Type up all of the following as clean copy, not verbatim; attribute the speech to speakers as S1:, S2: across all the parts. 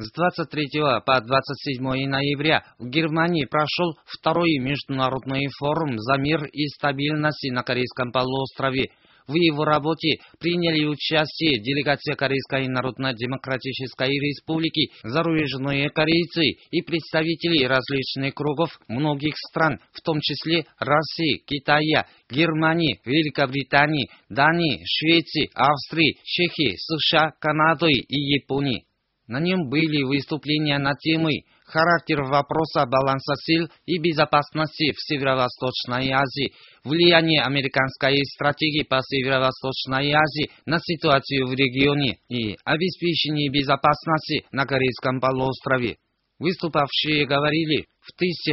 S1: С 23 по 27 ноября в Германии прошел второй международный форум за мир и стабильность на Корейском полуострове. В его работе приняли участие делегация Корейской Народно-Демократической Республики, зарубежные корейцы и представители различных кругов многих стран, в том числе России, Китая, Германии, Великобритании, Дании, Швеции, Австрии, Чехии, США, Канады и Японии. На нем были выступления на темы «Характер вопроса баланса сил и безопасности в Северо-Восточной Азии», «Влияние американской стратегии по Северо-Восточной Азии на ситуацию в регионе» и «Обеспечение безопасности на Корейском полуострове». Выступавшие говорили, в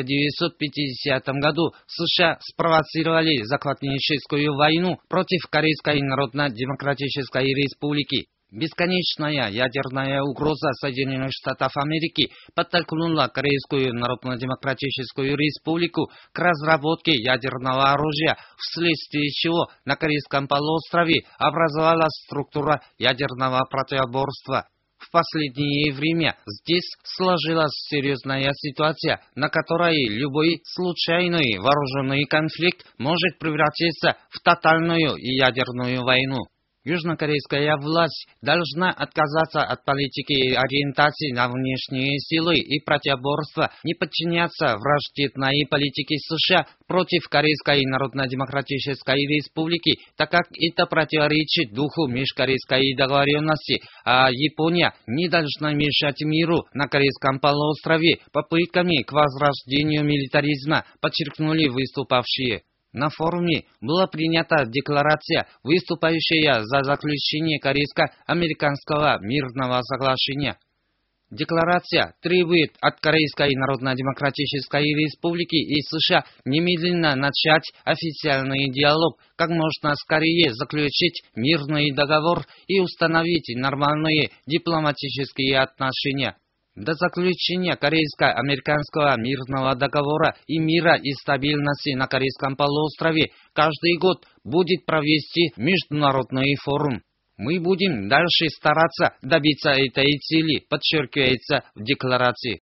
S1: 1950 году США спровоцировали захватническую войну против Корейской Народно-Демократической Республики. Бесконечная ядерная угроза Соединенных Штатов Америки подтолкнула Корейскую Народно-Демократическую Республику к разработке ядерного оружия, вследствие чего на Корейском полуострове образовалась структура ядерного противоборства. В последнее время здесь сложилась серьезная ситуация, на которой любой случайный вооруженный конфликт может превратиться в тотальную и ядерную войну. Южнокорейская власть должна отказаться от политики ориентации на внешние силы и противоборства, не подчиняться враждебной политике США против Корейской Народно-Демократической Республики, так как это противоречит духу межкорейской договоренности, а Япония не должна мешать миру на Корейском полуострове попытками к возрождению милитаризма, подчеркнули выступавшие. На форуме была принята декларация, выступающая за заключение корейско-американского мирного соглашения. Декларация требует от Корейской Народно-Демократической Республики и США немедленно начать официальный диалог, как можно скорее заключить мирный договор и установить нормальные дипломатические отношения. До заключения корейско-американского мирного договора и мира и стабильности на Корейском полуострове каждый год будет провести международный форум. Мы будем дальше стараться добиться этой цели, подчеркивается в декларации.